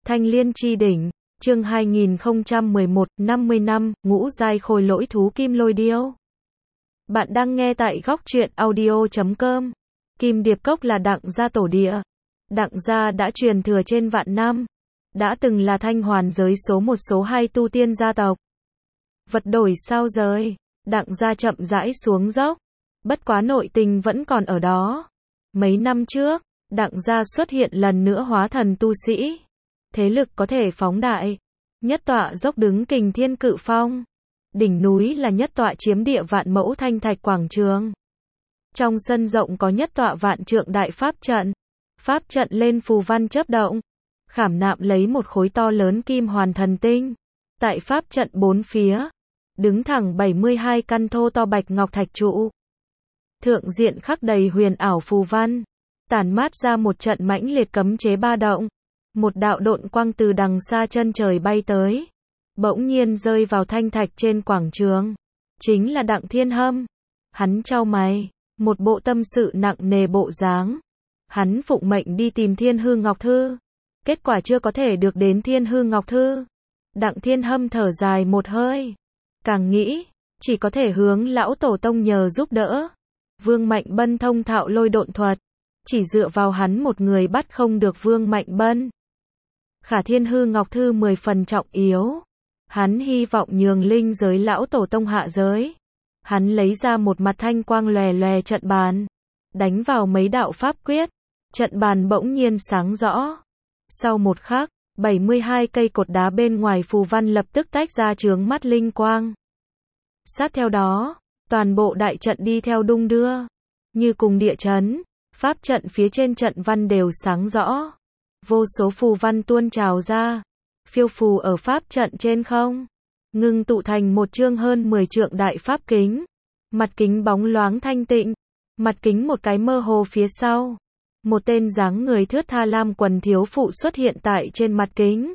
Thanh Liên Chi Đỉnh, chương 2011, 50 năm, ngũ giai khôi lỗi thú kim lôi điêu. Bạn đang nghe tại góc truyện audio.com. Kim Điệp Cốc là Đặng gia tổ địa. Đặng gia đã truyền thừa trên vạn năm. Đã từng là Thanh Hoàn giới số 1 số 2 tu tiên gia tộc. Vật đổi sao rời, Đặng gia chậm rãi xuống dốc. Bất quá nội tình vẫn còn ở đó. Mấy năm trước, Đặng gia xuất hiện lần nữa hóa thần tu sĩ. Thế lực có thể phóng đại. Nhất tọa dốc đứng Kình Thiên Cự Phong. Đỉnh núi là nhất tọa chiếm địa vạn mẫu thanh thạch quảng trường. Trong sân rộng có nhất tọa vạn trượng đại pháp trận. Pháp trận lên phù văn chớp động. Khảm nạm lấy một khối to lớn kim hoàn thần tinh. Tại pháp trận bốn phía, đứng thẳng 72 căn thô to bạch ngọc thạch trụ. Thượng diện khắc đầy huyền ảo phù văn. Tản mát ra một trận mãnh liệt cấm chế ba động. Một đạo độn quang từ đằng xa chân trời bay tới. Bỗng nhiên rơi vào thanh thạch trên quảng trường. Chính là Đặng Thiên Hâm. Hắn chau mày. Một bộ tâm sự nặng nề bộ dáng. Hắn phụng mệnh đi tìm Thiên Hư Ngọc Thư. Kết quả chưa có thể được đến Thiên Hư Ngọc Thư. Đặng Thiên Hâm thở dài một hơi. Càng nghĩ, chỉ có thể hướng lão tổ tông nhờ giúp đỡ. Vương Mạnh Bân thông thạo lôi độn thuật. Chỉ dựa vào hắn một người bắt không được Vương Mạnh Bân. Khả Thiên Hư Ngọc Thư 10 phần trọng yếu. Hắn hy vọng nhường linh giới lão tổ tông hạ giới. Hắn lấy ra một mặt thanh quang lòe lòe trận bàn. Đánh vào mấy đạo pháp quyết. Trận bàn bỗng nhiên sáng rõ. Sau một khắc, 72 cây cột đá bên ngoài phù văn lập tức tách ra chướng mắt linh quang. Sát theo đó, toàn bộ đại trận đi theo đung đưa. Như cùng địa chấn, pháp trận phía trên trận văn đều sáng rõ. Vô số phù văn tuôn trào ra, phiêu phù ở pháp trận trên không, ngưng tụ thành một chương hơn 10 trượng đại pháp kính. Mặt kính bóng loáng thanh tịnh, mặt kính một cái mơ hồ phía sau. Một tên dáng người thướt tha lam quần thiếu phụ xuất hiện tại trên mặt kính.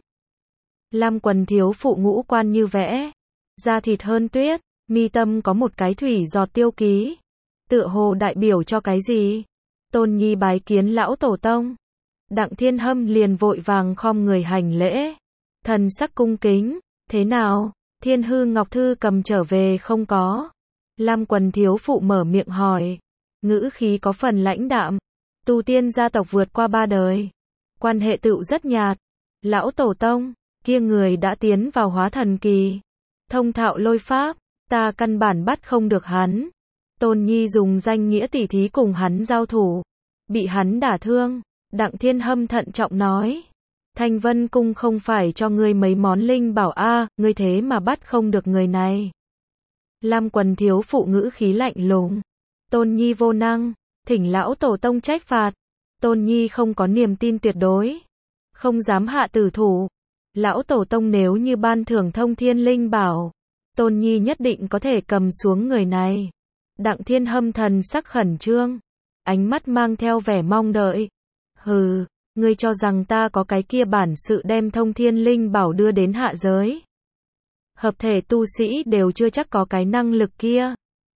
Lam quần thiếu phụ ngũ quan như vẽ, da thịt hơn tuyết, mi tâm có một cái thủy giọt tiêu ký. Tựa hồ đại biểu cho cái gì? Tôn Nhi bái kiến lão tổ tông. Đặng Thiên Hâm liền vội vàng khom người hành lễ. Thần sắc cung kính, thế nào, Thiên Hư Ngọc Thư cầm trở về không có? Lam quần thiếu phụ mở miệng hỏi. Ngữ khí có phần lãnh đạm. Tu tiên gia tộc vượt qua 3 đời. Quan hệ tựu rất nhạt. Lão tổ tông, kia người đã tiến vào hóa thần kỳ. Thông thạo lôi pháp, ta căn bản bắt không được hắn. Tôn Nhi dùng danh nghĩa tỉ thí cùng hắn giao thủ. Bị hắn đả thương. Đặng Thiên Hâm thận trọng nói. Thanh Vân Cung không phải cho ngươi mấy món linh bảo a, ngươi thế mà bắt không được người này. Lam quần thiếu phụ ngữ khí lạnh lùng. Tôn Nhi vô năng, thỉnh lão tổ tông trách phạt. Tôn Nhi không có niềm tin tuyệt đối. Không dám hạ tử thủ. Lão tổ tông nếu như ban thưởng thông thiên linh bảo, Tôn Nhi nhất định có thể cầm xuống người này. Đặng Thiên Hâm thần sắc khẩn trương. Ánh mắt mang theo vẻ mong đợi. Hừ, ngươi cho rằng ta có cái kia bản sự đem thông thiên linh bảo đưa đến hạ giới. Hợp thể tu sĩ đều chưa chắc có cái năng lực kia.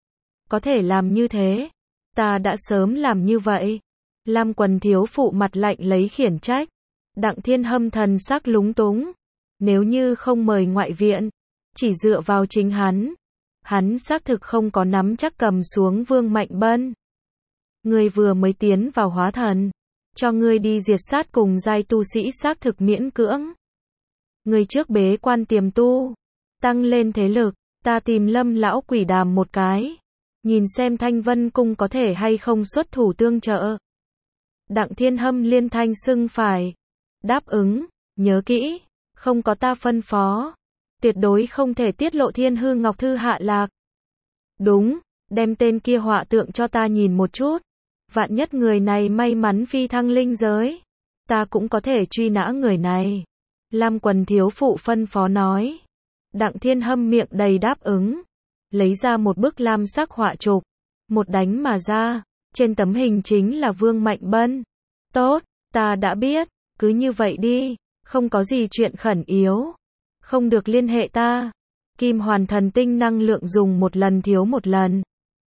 Có thể làm như thế, ta đã sớm làm như vậy. Lam quần thiếu phụ mặt lạnh lấy khiển trách. Đặng Thiên Hâm thần sắc lúng túng. Nếu như không mời ngoại viện, chỉ dựa vào chính hắn xác thực không có nắm chắc cầm xuống Vương Mạnh Bân. Ngươi vừa mới tiến vào hóa thần, cho ngươi đi diệt sát cùng giai tu sĩ xác thực miễn cưỡng. Ngươi trước bế quan tiềm tu, tăng lên thế lực, ta tìm Lâm lão quỷ đàm một cái, nhìn xem Thanh Vân Cung có thể hay không xuất thủ tương trợ. Đặng Thiên Hâm liên thanh xưng phải. Đáp ứng, nhớ kỹ, không có ta phân phó, tuyệt đối không thể tiết lộ Thiên Hư Ngọc Thư hạ lạc. Đúng, đem tên kia họa tượng cho ta nhìn một chút. Vạn nhất người này may mắn phi thăng linh giới, ta cũng có thể truy nã người này. Lam quần thiếu phụ phân phó nói. Đặng Thiên Hâm miệng đầy đáp ứng. Lấy ra một bức lam sắc họa trục. Một đánh mà ra. Trên tấm hình chính là Vương Mạnh Bân. Tốt, ta đã biết. Cứ như vậy đi. Không có gì chuyện khẩn yếu. Không được liên hệ ta. Kim hoàn thần tinh năng lượng dùng một lần thiếu một lần.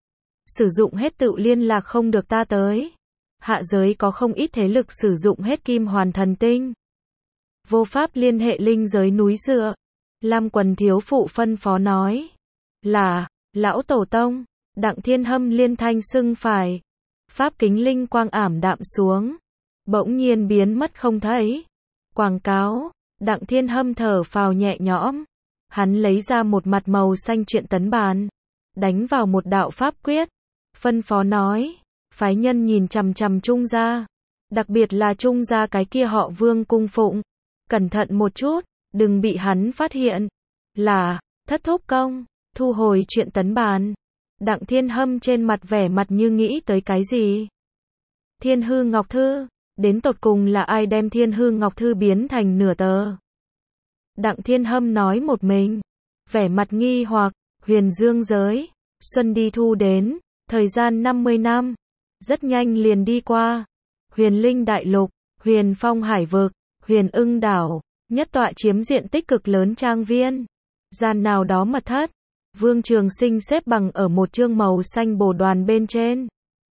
Sử dụng hết tự liên lạc không được ta tới. Hạ giới có không ít thế lực sử dụng hết kim hoàn thần tinh. vô pháp liên hệ linh giới núi dựa. Lam Quần thiếu phụ phân phó nói. Là, lão tổ tông. Đặng Thiên Hâm liên thanh xưng phải. Pháp kính linh quang ảm đạm xuống. Bỗng nhiên biến mất không thấy. Quảng cáo. Đặng Thiên Hâm thở phào nhẹ nhõm. Hắn lấy ra một mặt màu xanh truyện tấn bàn. Đánh vào một đạo pháp quyết. Phân phó nói. Phái nhân nhìn chằm chằm Trung gia. Đặc biệt là Trung gia cái kia họ Vương cung phụng. Cẩn thận một chút, đừng bị hắn phát hiện. Là, thất thúc công, thu hồi truyện tấn bàn. Đặng Thiên Hâm trên mặt vẻ mặt như nghĩ tới cái gì. Thiên Hư Ngọc Thư, đến tột cùng là ai đem Thiên Hư Ngọc Thư biến thành nửa tờ. Đặng Thiên Hâm nói một mình, vẻ mặt nghi hoặc, huyền dương giới, xuân đi thu đến, thời gian 50 năm, rất nhanh liền đi qua. Huyền Linh Đại Lục, Huyền Phong Hải Vực, Huyền Ưng Đảo, nhất tọa chiếm diện tích cực lớn trang viên. Gian nào đó mật thất, Vương Trường Sinh xếp bằng ở một chương màu xanh bồ đoàn bên trên.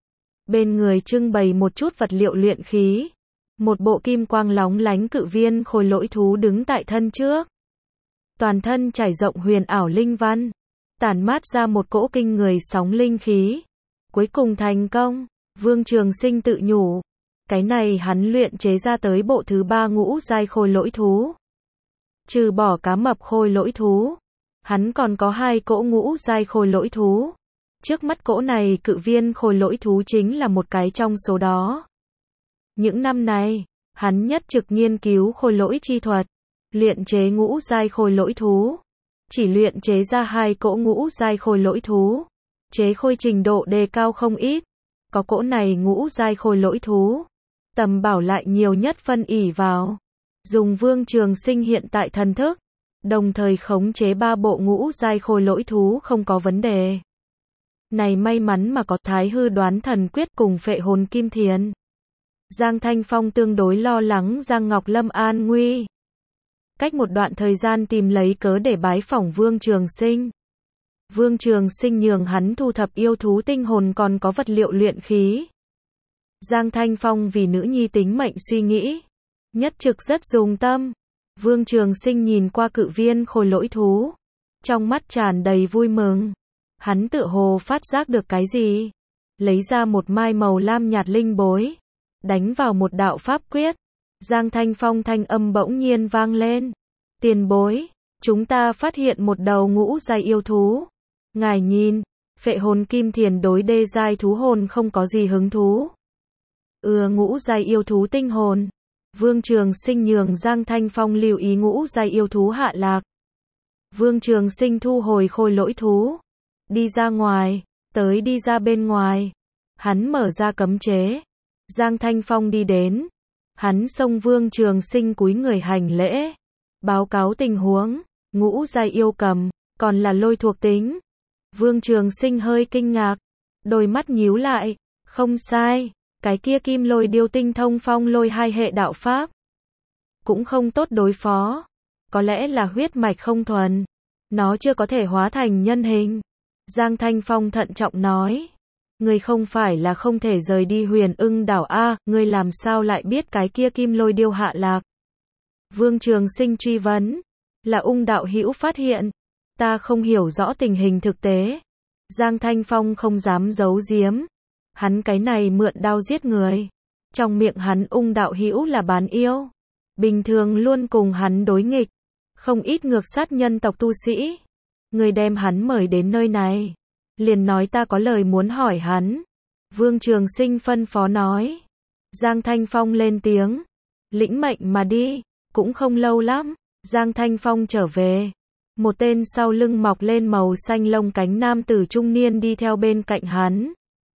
Bên người trưng bày một chút vật liệu luyện khí. Một bộ kim quang lóng lánh cự viên khôi lỗi thú đứng tại thân trước. Toàn thân trải rộng huyền ảo linh văn, tản mát ra một cỗ kinh người sóng linh khí. Cuối cùng thành công, Vương Trường Sinh tự nhủ. Cái này hắn luyện chế ra tới bộ thứ 3 ngũ giai khôi lỗi thú. Trừ bỏ cá mập khôi lỗi thú, hắn còn có 2 cỗ ngũ giai khôi lỗi thú. Trước mắt cỗ này cự viên khôi lỗi thú chính là một cái trong số đó. Những năm này, hắn nhất trực nghiên cứu khôi lỗi chi thuật, luyện chế ngũ giai khôi lỗi thú. Chỉ luyện chế ra 2 cỗ ngũ giai khôi lỗi thú. Chế khôi trình độ đề cao không ít. Có cỗ này ngũ giai khôi lỗi thú. Tầm bảo lại nhiều nhất phân ỷ vào. Dùng Vương Trường Sinh hiện tại thần thức. Đồng thời khống chế 3 bộ ngũ giai khôi lỗi thú không có vấn đề. Này may mắn mà có Thái Hư Đoán Thần Quyết cùng Phệ Hồn Kim Thiền. Giang Thanh Phong tương đối lo lắng Giang Ngọc Lâm an nguy. Cách một đoạn thời gian tìm lấy cớ để bái phỏng Vương Trường Sinh. Vương Trường Sinh nhường hắn thu thập yêu thú tinh hồn còn có vật liệu luyện khí. Giang Thanh Phong vì nữ nhi tính mệnh suy nghĩ. Nhất trực rất dùng tâm. Vương Trường Sinh nhìn qua cự viên khôi lỗi thú. Trong mắt tràn đầy vui mừng. Hắn tựa hồ phát giác được cái gì. Lấy ra một mai màu lam nhạt linh bối. Đánh vào một đạo pháp quyết. Giang Thanh Phong thanh âm bỗng nhiên vang lên. Tiền bối, chúng ta phát hiện một đầu ngũ giai yêu thú. Ngài nhìn, Phệ Hồn Kim Thiền đối đê giai thú hồn không có gì hứng thú. Ngũ giai yêu thú tinh hồn. Vương Trường Sinh nhường Giang Thanh Phong lưu ý ngũ giai yêu thú hạ lạc. Vương Trường Sinh thu hồi khôi lỗi thú. Đi ra ngoài, đi ra bên ngoài. Hắn mở ra cấm chế. Giang Thanh Phong đi đến. Hắn xông Vương Trường Sinh cúi người hành lễ. Báo cáo tình huống, ngũ giai yêu cầm, còn là lôi thuộc tính. Vương Trường Sinh hơi kinh ngạc. Đôi mắt nhíu lại. Không sai, cái kia kim lôi điêu tinh thông phong lôi 2 hệ đạo pháp. Cũng không tốt đối phó. Có lẽ là huyết mạch không thuần. Nó chưa có thể hóa thành nhân hình. Giang Thanh Phong thận trọng nói. Ngươi không phải là không thể rời đi Huyền Ưng Đảo a, ngươi làm sao lại biết cái kia kim lôi điêu hạ lạc? Vương Trường Sinh truy vấn. Là Ung đạo hữu phát hiện. Ta không hiểu rõ tình hình thực tế. Giang Thanh Phong không dám giấu giếm. Hắn cái này mượn đao giết người. Trong miệng hắn Ung đạo hữu là bán yêu. Bình thường luôn cùng hắn đối nghịch. Không ít ngược sát nhân tộc tu sĩ. Người đem hắn mời đến nơi này. Liền nói ta có lời muốn hỏi hắn. Vương Trường Sinh phân phó nói. Giang Thanh Phong lên tiếng. Lĩnh mệnh mà đi. Cũng không lâu lắm. Giang Thanh Phong trở về. Một tên sau lưng mọc lên màu xanh lông cánh nam tử trung niên đi theo bên cạnh hắn.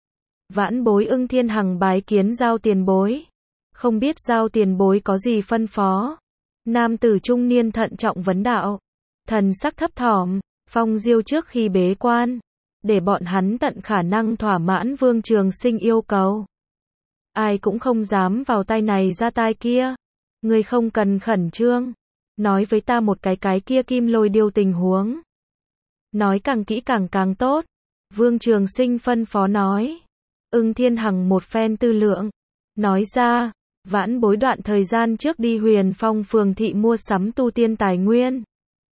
Vãn bối Ưng Thiên Hằng bái kiến Giao tiền bối. Không biết Giao tiền bối có gì phân phó. Nam tử trung niên thận trọng vấn đạo. Thần sắc thấp thỏm. Phong Diêu trước khi bế quan. Để bọn hắn tận khả năng thỏa mãn Vương Trường Sinh yêu cầu. Ai cũng không dám vào tay này ra tay kia. Ngươi không cần khẩn trương. Nói với ta một cái kia kim lôi điêu tình huống. Nói càng kỹ càng tốt. Vương Trường Sinh phân phó nói. Ưng Thiên Hằng một phen tư lượng. Nói ra, Vãn Bối đoạn thời gian trước đi Huyền Phong phường thị mua sắm tu tiên tài nguyên.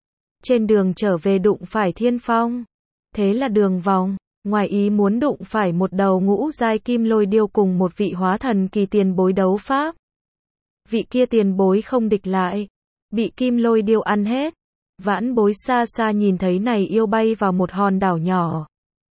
Trên đường trở về đụng phải Thiên Phong. Thế là đường vòng, ngoài ý muốn đụng phải một đầu ngũ giai kim lôi điêu cùng một vị hóa thần kỳ tiền bối đấu pháp. Vị kia tiền bối không địch lại, bị kim lôi điêu ăn hết. Vãn Bối xa xa nhìn thấy này yêu bay vào một hòn đảo nhỏ.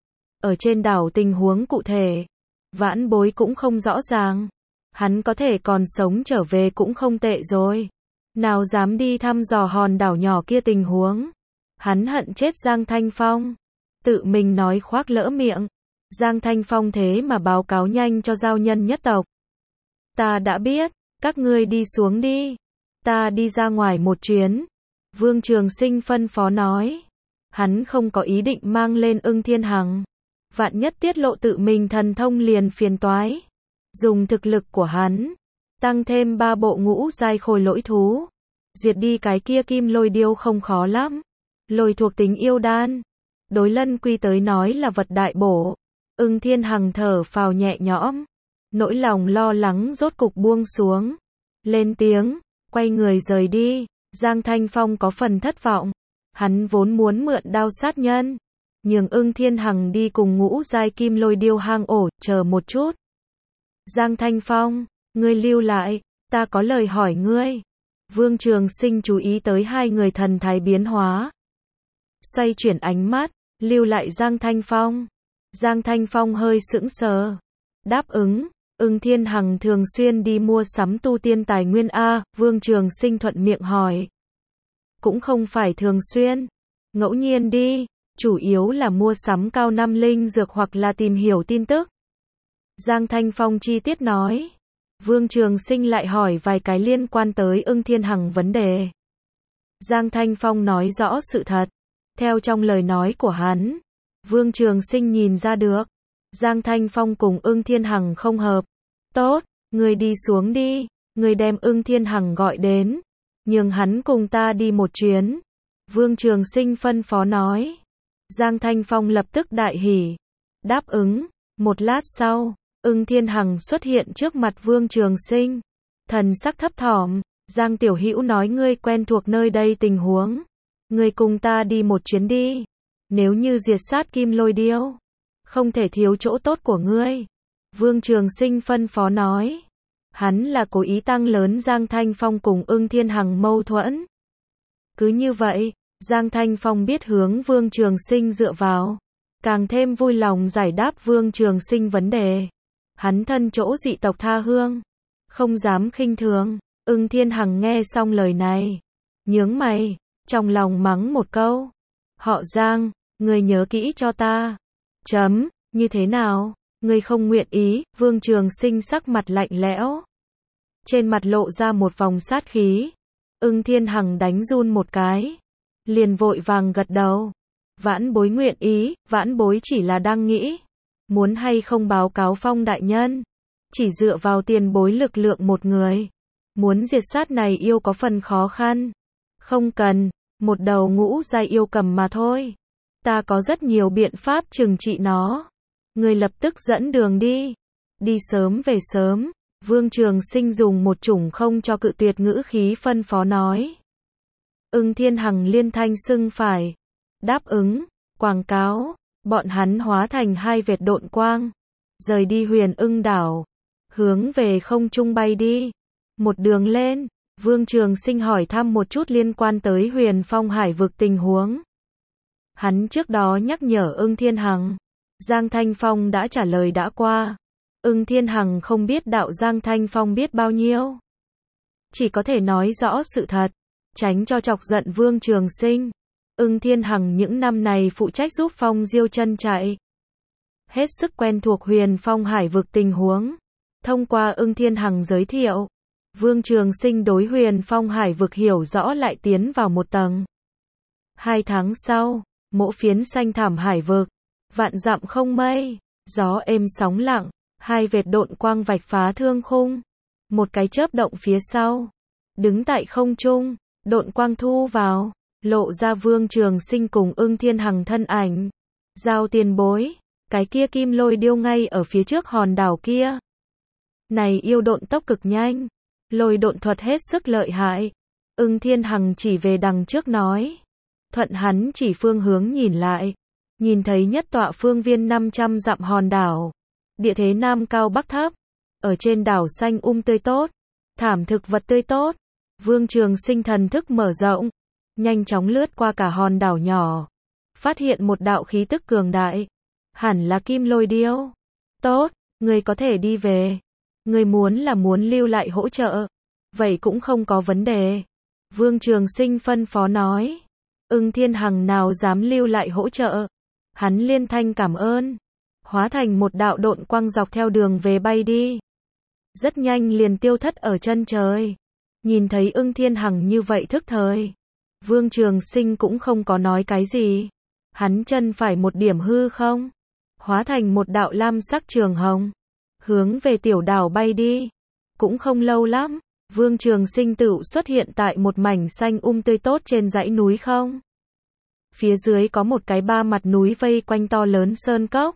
Ở trên đảo tình huống cụ thể, Vãn Bối cũng không rõ ràng. Hắn có thể còn sống trở về cũng không tệ rồi. Nào dám đi thăm dò hòn đảo nhỏ kia tình huống. Hắn hận chết Giang Thanh Phong. Tự mình nói khoác lỡ miệng. Giang Thanh Phong thế mà báo cáo nhanh cho giao nhân nhất tộc. Ta đã biết, các ngươi đi xuống đi. Ta đi ra ngoài một chuyến. Vương Trường Sinh phân phó nói. Hắn không có ý định mang lên Ưng Thiên Hằng. Vạn nhất tiết lộ tự mình thần thông liền phiền toái. Dùng thực lực của hắn, tăng thêm 3 bộ ngũ giai khôi lỗi thú. Diệt đi cái kia kim lôi điêu không khó lắm. Lôi thuộc tính yêu đan. Đối Lân Quy tới nói là vật đại bổ. Ưng Thiên Hằng thở phào nhẹ nhõm. Nỗi lòng lo lắng rốt cục buông xuống. Lên tiếng, quay người rời đi. Giang Thanh Phong có phần thất vọng. Hắn vốn muốn mượn đao sát nhân. Nhường Ưng Thiên Hằng đi cùng ngũ giai kim lôi điêu hang ổ, chờ một chút. Giang Thanh Phong, ngươi lưu lại, ta có lời hỏi ngươi. Vương Trường Sinh chú ý tới hai người thần thái biến hóa. Xoay chuyển ánh mắt, lưu lại Giang Thanh Phong. Giang Thanh Phong hơi sững sờ. Đáp ứng, Ưng Thiên Hằng thường xuyên đi mua sắm tu tiên tài nguyên A, Vương Trường Sinh thuận miệng hỏi. Cũng không phải thường xuyên, ngẫu nhiên đi, chủ yếu là mua sắm cao năm linh dược hoặc là tìm hiểu tin tức. Giang Thanh Phong chi tiết nói. Vương Trường Sinh lại hỏi vài cái liên quan tới Ưng Thiên Hằng vấn đề. Giang Thanh Phong nói rõ sự thật. Theo trong lời nói của hắn, Vương Trường Sinh nhìn ra được. Giang Thanh Phong cùng Ưng Thiên Hằng không hợp. Tốt, người đi xuống đi. Người đem Ưng Thiên Hằng gọi đến. Nhường hắn cùng ta đi một chuyến. Vương Trường Sinh phân phó nói. Giang Thanh Phong lập tức đại hỉ. Đáp ứng. Một lát sau, Ưng Thiên Hằng xuất hiện trước mặt Vương Trường Sinh. Thần sắc thấp thỏm. Giang Tiểu Hữu nói ngươi quen thuộc nơi đây tình huống. Ngươi cùng ta đi một chuyến đi. Nếu như diệt sát kim lôi điêu, không thể thiếu chỗ tốt của ngươi. Vương Trường Sinh phân phó nói. Hắn là cố ý tăng lớn Giang Thanh Phong cùng Ưng Thiên Hằng mâu thuẫn. Cứ như vậy, Giang Thanh Phong biết hướng Vương Trường Sinh dựa vào. Càng thêm vui lòng giải đáp Vương Trường Sinh vấn đề. Hắn thân chỗ dị tộc tha hương. Không dám khinh thường. Ưng Thiên Hằng nghe xong lời này. Nhướng mày. Trong lòng mắng một câu. Họ Giang, ngươi nhớ kỹ cho ta. Chấm, như thế nào? Ngươi không nguyện ý. Vương Trường Sinh sắc mặt lạnh lẽo. Trên mặt lộ ra một vòng sát khí. Ưng Thiên Hằng đánh run một cái. Liền vội vàng gật đầu. Vãn Bối nguyện ý. Vãn Bối chỉ là đang nghĩ. Muốn hay không báo cáo Phong đại nhân. Chỉ dựa vào tiền bối lực lượng một người. Muốn diệt sát này yêu có phần khó khăn. Không cần. Một đầu ngũ giai yêu cầm mà thôi. Ta có rất nhiều biện pháp trừng trị nó. Người lập tức dẫn đường đi. Đi sớm về sớm. Vương Trường Sinh dùng một chủng không cho cự tuyệt ngữ khí phân phó nói. Ưng Thiên Hằng liên thanh xưng phải. Đáp ứng. Quảng cáo. Bọn hắn hóa thành hai vệt độn quang. Rời đi Huyền Ưng đảo. Hướng về không trung bay đi. Một đường lên. Vương Trường Sinh hỏi thăm một chút liên quan tới Huyền Phong hải vực tình huống. Hắn trước đó nhắc nhở Ưng Thiên Hằng. Giang Thanh Phong đã trả lời đã qua. Ưng Thiên Hằng không biết đạo Giang Thanh Phong biết bao nhiêu. Chỉ có thể nói rõ sự thật. Tránh cho chọc giận Vương Trường Sinh. Ưng Thiên Hằng những năm này phụ trách giúp Phong Diêu chân chạy. Hết sức quen thuộc Huyền Phong hải vực tình huống. Thông qua Ưng Thiên Hằng giới thiệu. Vương Trường Sinh đối Huyền Phong hải vực hiểu rõ lại tiến vào một tầng. 2 tháng sau, mỗ phiến xanh thảm hải vực. Vạn dặm không mây. Gió êm sóng lặng. Hai vệt độn quang vạch phá thương khung. Một cái chớp động phía sau. Đứng tại không trung. Độn quang thu vào. Lộ ra Vương Trường Sinh cùng Ưng Thiên Hằng thân ảnh. Giao tiền bối. Cái kia kim lôi điêu ngay ở phía trước hòn đảo kia. Này yêu độn tốc cực nhanh, lôi độn thuật hết sức lợi hại. Ưng Thiên Hằng chỉ về đằng trước nói. Thuận hắn chỉ phương hướng nhìn lại, nhìn thấy nhất tọa phương viên 500 dặm hòn đảo. Địa thế nam cao bắc thấp, ở trên đảo xanh tươi tốt, thảm thực vật tươi tốt. Vương Trường Sinh thần thức mở rộng, nhanh chóng lướt qua cả hòn đảo nhỏ, phát hiện một đạo khí tức cường đại, hẳn là Kim Lôi Điêu. Tốt, người có thể đi về. Người muốn lưu lại hỗ trợ, vậy cũng không có vấn đề. Vương Trường Sinh phân phó nói. Ưng Thiên Hằng nào dám lưu lại hỗ trợ. Hắn liên thanh cảm ơn, hóa thành một đạo độn quang dọc theo đường về bay đi. Rất nhanh liền tiêu thất ở chân trời. Nhìn thấy Ưng Thiên Hằng như vậy thức thời, Vương Trường Sinh cũng không có nói cái gì. Hắn chân phải một điểm hư không, hóa thành một đạo lam sắc trường hồng, hướng về tiểu đảo bay đi. Cũng không lâu lắm, Vương Trường Sinh tựu xuất hiện tại một mảnh xanh tươi tốt trên dãy núi không. Phía dưới có một cái ba mặt núi vây quanh to lớn sơn cốc.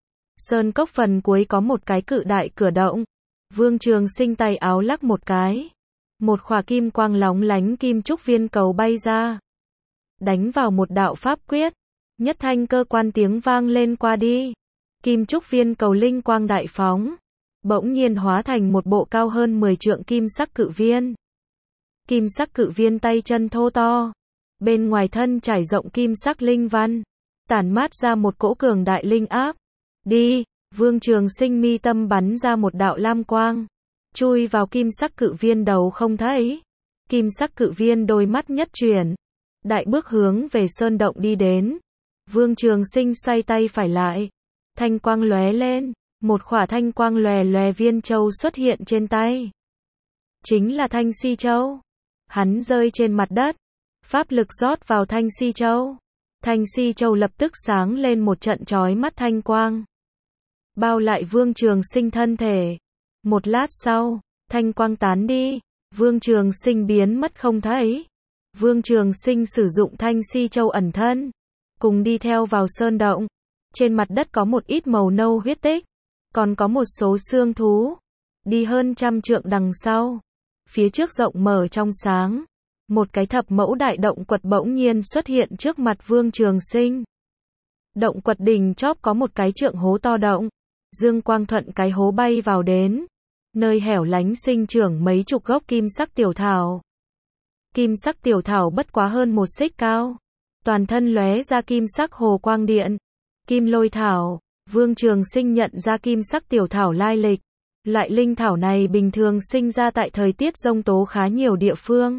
Sơn cốc phần cuối có một cái cự đại cửa động. Vương Trường Sinh tay áo lắc một cái, một khỏa kim quang lóng lánh kim trúc viên cầu bay ra, đánh vào một đạo pháp quyết, nhất thanh cơ quan tiếng vang lên qua đi. Kim trúc viên cầu linh quang đại phóng, bỗng nhiên hóa thành một bộ cao hơn 10 trượng kim sắc cự viên. Kim sắc cự viên tay chân thô to, bên ngoài thân trải rộng kim sắc linh văn, tản mát ra một cỗ cường đại linh áp. Đi, Vương Trường Sinh mi tâm bắn ra một đạo lam quang, chui vào kim sắc cự viên đầu không thấy. Kim sắc cự viên đôi mắt nhất chuyển, đại bước hướng về sơn động đi đến. Vương Trường Sinh xoay tay phải lại, thanh quang lóe lên, một khỏa thanh quang lòe lòe viên châu xuất hiện trên tay. Chính là thanh si châu. Hắn rơi trên mặt đất, pháp lực rót vào thanh si châu. Thanh si châu lập tức sáng lên một trận chói mắt thanh quang, bao lại Vương Trường Sinh thân thể. Một lát sau, thanh quang tán đi, Vương Trường Sinh biến mất không thấy. Vương Trường Sinh sử dụng thanh si châu ẩn thân, cùng đi theo vào sơn động. Trên mặt đất có một ít màu nâu huyết tích, còn có một số xương thú. Đi hơn 100 trượng đằng sau, phía trước rộng mở trong sáng, một cái thập mẫu đại động quật bỗng nhiên xuất hiện trước mặt Vương Trường Sinh. Động quật đỉnh chóp có một cái trượng hố to động, dương quang thuận cái hố bay vào đến, nơi hẻo lánh sinh trưởng mấy chục gốc kim sắc tiểu thảo. Kim sắc tiểu thảo bất quá hơn 1 xích cao, toàn thân lóe ra kim sắc hồ quang điện. Kim Lôi thảo. Vương Trường Sinh nhận ra kim sắc tiểu thảo lai lịch. Loại linh thảo này bình thường sinh ra tại thời tiết giông tố khá nhiều địa phương.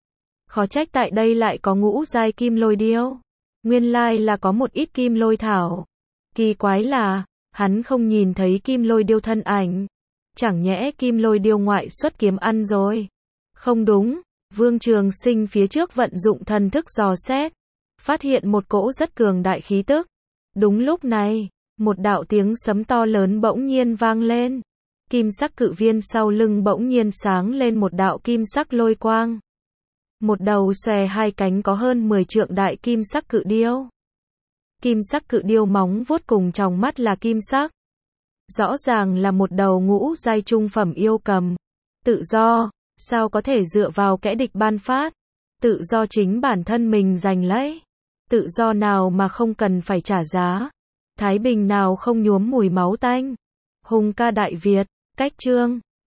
Khó trách tại đây lại có ngũ giai kim lôi điêu. Nguyên lai là có một ít kim lôi thảo. Kỳ quái là, hắn không nhìn thấy kim lôi điêu thân ảnh. Chẳng nhẽ kim lôi điêu ngoại xuất kiếm ăn rồi. Không đúng, Vương Trường Sinh phía trước vận dụng thần thức dò xét, phát hiện một cỗ rất cường đại khí tức. Đúng lúc này, một đạo tiếng sấm to lớn bỗng nhiên vang lên. Kim sắc cự viên sau lưng bỗng nhiên sáng lên một đạo kim sắc lôi quang. Một đầu xòe hai cánh có hơn 10 trượng đại kim sắc cự điêu. Kim sắc cự điêu móng vuốt cùng tròng mắt là kim sắc. Rõ ràng là một đầu ngũ giai trung phẩm yêu cầm. Tự do, sao có thể dựa vào kẻ địch ban phát? Tự do chính bản thân mình giành lấy. Tự do nào mà không cần phải trả giá? Thái bình nào không nhuốm mùi máu tanh? Hùng ca Đại Việt, cách chương